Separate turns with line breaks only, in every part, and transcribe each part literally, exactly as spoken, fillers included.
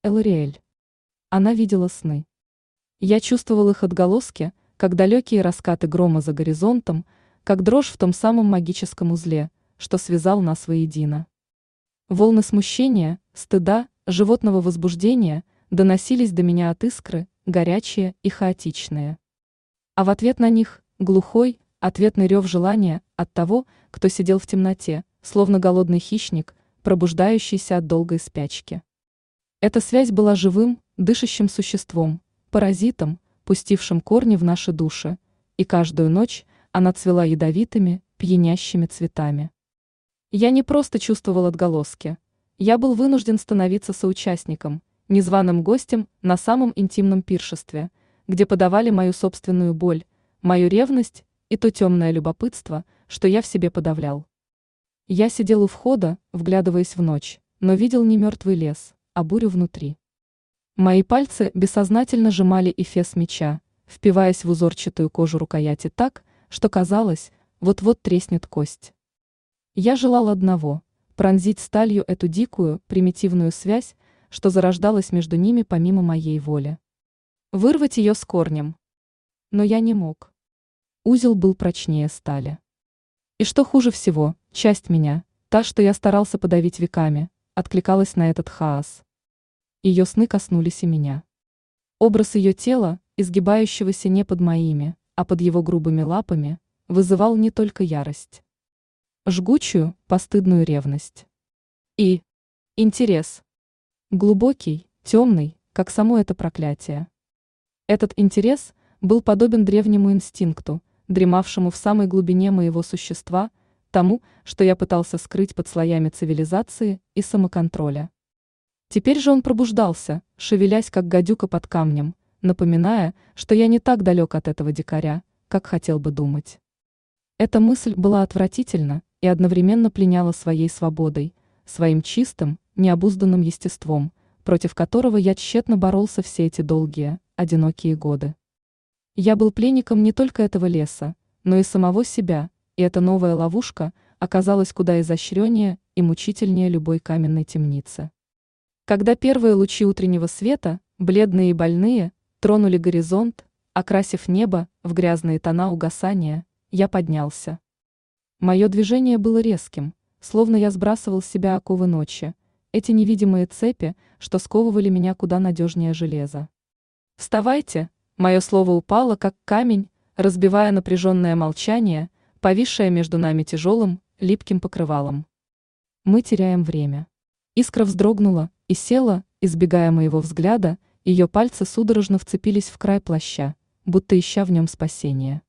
Элариэль. Она видела сны. Я чувствовал их отголоски, как далекие раскаты грома за горизонтом, как дрожь в том самом магическом узле, что связал нас воедино. Волны смущения, стыда, животного возбуждения доносились до меня от искры, горячие и хаотичные. А в ответ на них глухой, ответный рев желания от того, кто сидел в темноте, словно голодный хищник, пробуждающийся от долгой спячки. Эта связь была живым, дышащим существом, паразитом, пустившим корни в наши души, и каждую ночь она цвела ядовитыми, пьянящими цветами. Я не просто чувствовал отголоски, я был вынужден становиться соучастником, незваным гостем на самом интимном пиршестве, где подавали мою собственную боль, мою ревность и то темное любопытство, что я в себе подавлял. Я сидел у входа, вглядываясь в ночь, но видел не мертвый лес, а бурю внутри. Мои пальцы бессознательно сжимали эфес меча, впиваясь в узорчатую кожу рукояти так, что казалось, вот-вот треснет кость. Я желал одного – пронзить сталью эту дикую, примитивную связь, что зарождалась между ними помимо моей воли. Вырвать ее с корнем. Но я не мог. Узел был прочнее стали. И что хуже всего, часть меня, та, что я старался подавить веками, откликалась на этот хаос. Ее сны коснулись и меня. Образ ее тела, изгибающегося не под моими, а под его грубыми лапами, вызывал не только ярость. Жгучую, постыдную ревность. И интерес. Глубокий, темный, как само это проклятие. Этот интерес был подобен древнему инстинкту, дремавшему в самой глубине моего существа, тому, что я пытался скрыть под слоями цивилизации и самоконтроля. Теперь же он пробуждался, шевелясь как гадюка под камнем, напоминая, что я не так далек от этого дикаря, как хотел бы думать. Эта мысль была отвратительна и одновременно пленяла своей свободой, своим чистым, необузданным естеством, против которого я тщетно боролся все эти долгие, одинокие годы. Я был пленником не только этого леса, но и самого себя, и эта новая ловушка оказалась куда изощреннее и мучительнее любой каменной темницы. Когда первые лучи утреннего света, бледные и больные, тронули горизонт, окрасив небо в грязные тона угасания, я поднялся. Мое движение было резким, словно я сбрасывал с себя оковы ночи, эти невидимые цепи, что сковывали меня куда надежнее железа. «Вставайте!» Мое слово упало, как камень, разбивая напряженное молчание, повисшее между нами тяжелым, липким покрывалом. Мы теряем время. Искра вздрогнула и села, избегая моего взгляда, ее пальцы судорожно вцепились в край плаща, будто ища в нем спасения.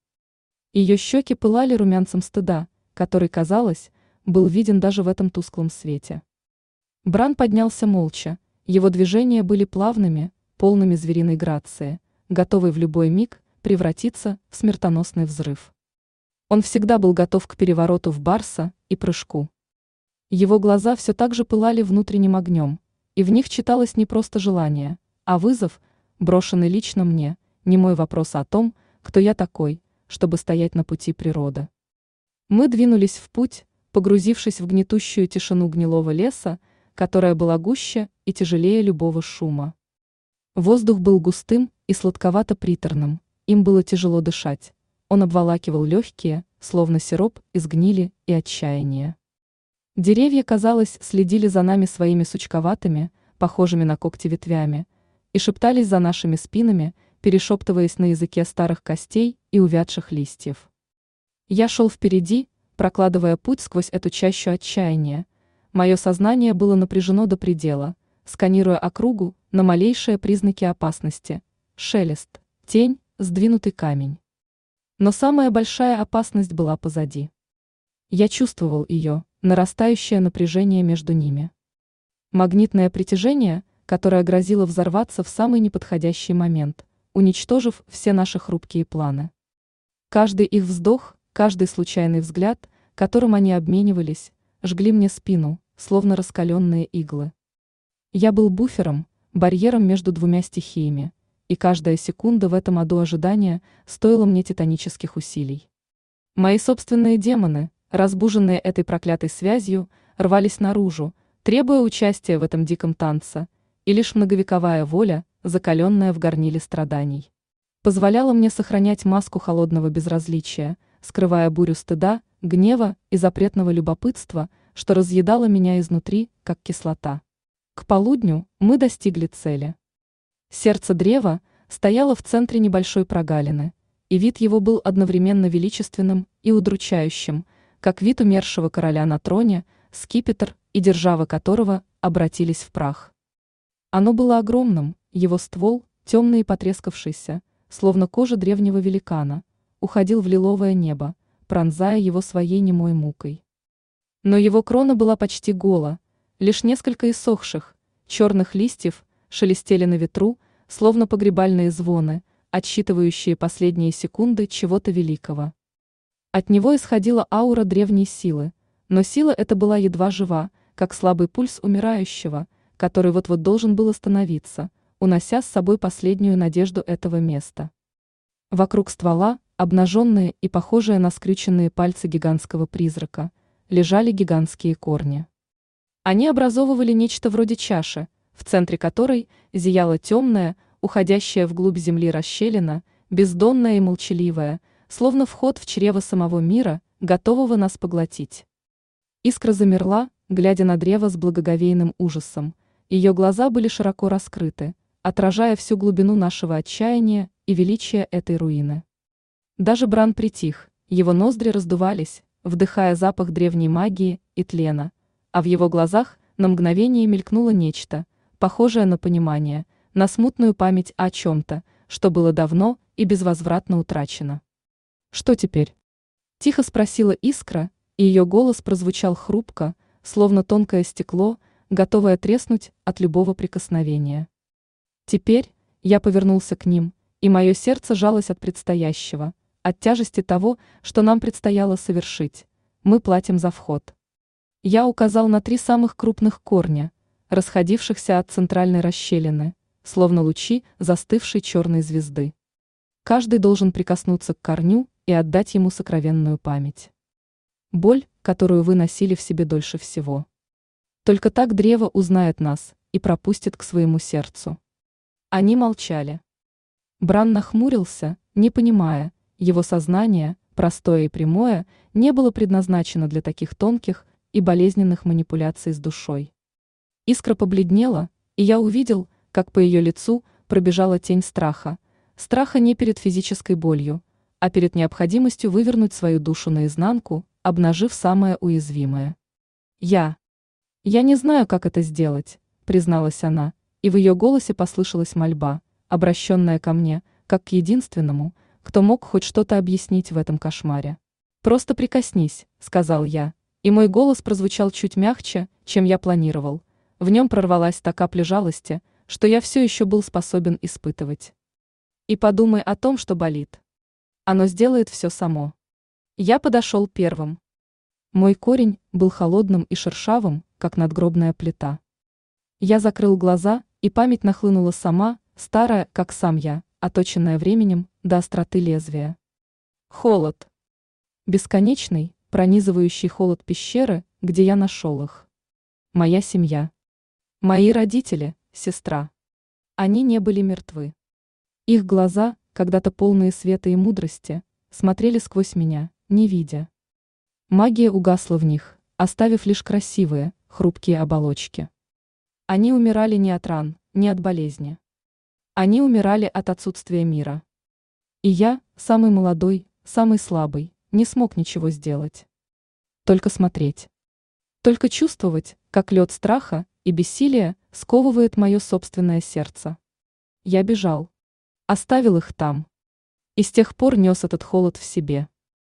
Ее щеки пылали румянцем стыда, который, казалось, был виден даже в этом тусклом свете. Бран поднялся молча, его движения были плавными, полными звериной грации, готовый в любой миг превратиться в смертоносный взрыв. Он всегда был готов к перевороту в барса и прыжку. Его глаза все так же пылали внутренним огнем, и в них читалось не просто желание, а вызов, брошенный лично мне, не мой вопрос о том, кто я такой, чтобы стоять на пути природы. Мы двинулись в путь, погрузившись в гнетущую тишину гнилого леса, которая была гуще и тяжелее любого шума. Воздух был густым и сладковато-приторным, им было тяжело дышать, он обволакивал легкие, словно сироп из гнили и отчаяния. Деревья, казалось, следили за нами своими сучковатыми, похожими на когти ветвями, и шептались за нашими спинами, перешептываясь на языке старых костей и увядших листьев. Я шел впереди, прокладывая путь сквозь эту чащу отчаяния. Мое сознание было напряжено до предела, сканируя округу на малейшие признаки опасности, шелест, тень, сдвинутый камень. Но самая большая опасность была позади. Я чувствовал ее, нарастающее напряжение между ними. Магнитное притяжение, которое грозило взорваться в самый неподходящий момент, уничтожив все наши хрупкие планы. Каждый их вздох, каждый случайный взгляд, которым они обменивались, жгли мне спину, словно раскаленные иглы. Я был буфером, барьером между двумя стихиями, и каждая секунда в этом аду ожидания стоила мне титанических усилий. Мои собственные демоны, разбуженные этой проклятой связью, рвались наружу, требуя участия в этом диком танце, и лишь многовековая воля, закаленная в горниле страданий, позволяла мне сохранять маску холодного безразличия, скрывая бурю стыда, гнева и запретного любопытства, что разъедало меня изнутри, как кислота. К полудню мы достигли цели. Сердце древа стояло в центре небольшой прогалины, и вид его был одновременно величественным и удручающим, как вид умершего короля на троне, скипетр и держава которого обратились в прах. Оно было огромным, его ствол, темный и потрескавшийся, словно кожа древнего великана, уходил в лиловое небо, пронзая его своей немой мукой. Но его крона была почти гола, лишь несколько иссохших, черных листьев шелестели на ветру, словно погребальные звоны, отсчитывающие последние секунды чего-то великого. От него исходила аура древней силы, но сила эта была едва жива, как слабый пульс умирающего, который вот-вот должен был остановиться, унося с собой последнюю надежду этого места. Вокруг ствола, обнаженные и похожие на скрюченные пальцы гигантского призрака, лежали гигантские корни. Они образовывали нечто вроде чаши, в центре которой зияла темная, уходящая вглубь земли расщелина, бездонная и молчаливая, словно вход в чрево самого мира, готового нас поглотить. Искра замерла, глядя на древо с благоговейным ужасом, ее глаза были широко раскрыты, отражая всю глубину нашего отчаяния и величия этой руины. Даже Бран притих, его ноздри раздувались, вдыхая запах древней магии и тлена, а в его глазах на мгновение мелькнуло нечто, похожее на понимание, на смутную память о чем-то, что было давно и безвозвратно утрачено. «Что теперь?» – тихо спросила Искра, и ее голос прозвучал хрупко, словно тонкое стекло, готовое треснуть от любого прикосновения. Теперь я повернулся к ним, и мое сердце жалось от предстоящего, от тяжести того, что нам предстояло совершить. Мы платим за вход. Я указал на три самых крупных корня, расходившихся от центральной расщелины, словно лучи застывшей черной звезды. Каждый должен прикоснуться к корню и отдать ему сокровенную память. Боль, которую вы носили в себе дольше всего. Только так древо узнает нас и пропустит к своему сердцу. Они молчали. Бран нахмурился, не понимая, его сознание, простое и прямое, не было предназначено для таких тонких и болезненных манипуляций с душой. Искра побледнела, и я увидел, как по ее лицу пробежала тень страха, страха не перед физической болью, а перед необходимостью вывернуть свою душу наизнанку, обнажив самое уязвимое. «Я. Я не знаю, как это сделать», — призналась она, и в ее голосе послышалась мольба, обращенная ко мне, как к единственному, кто мог хоть что-то объяснить в этом кошмаре. «Просто прикоснись», — сказал я, и мой голос прозвучал чуть мягче, чем я планировал. В нем прорвалась та капля жалости, что я все еще был способен испытывать. «И подумай о том, что болит. Оно сделает все само». Я подошел первым. Мой корень был холодным и шершавым, как надгробная плита. Я закрыл глаза, и память нахлынула сама, старая, как сам я, оточенная временем до остроты лезвия. Холод. Бесконечный, пронизывающий холод пещеры, где я нашел их. Моя семья. Мои родители, сестра. Они не были мертвы. Их глаза, когда-то полные света и мудрости, смотрели сквозь меня, не видя. Магия угасла в них, оставив лишь красивые, хрупкие оболочки. Они умирали не от ран, не от болезни. Они умирали от отсутствия мира. И я, самый молодой, самый слабый, не смог ничего сделать. Только смотреть. Только чувствовать, как лед страха и бессилия сковывает мое собственное сердце. Я бежал. Оставил их там. И с тех пор нес этот холод в себе.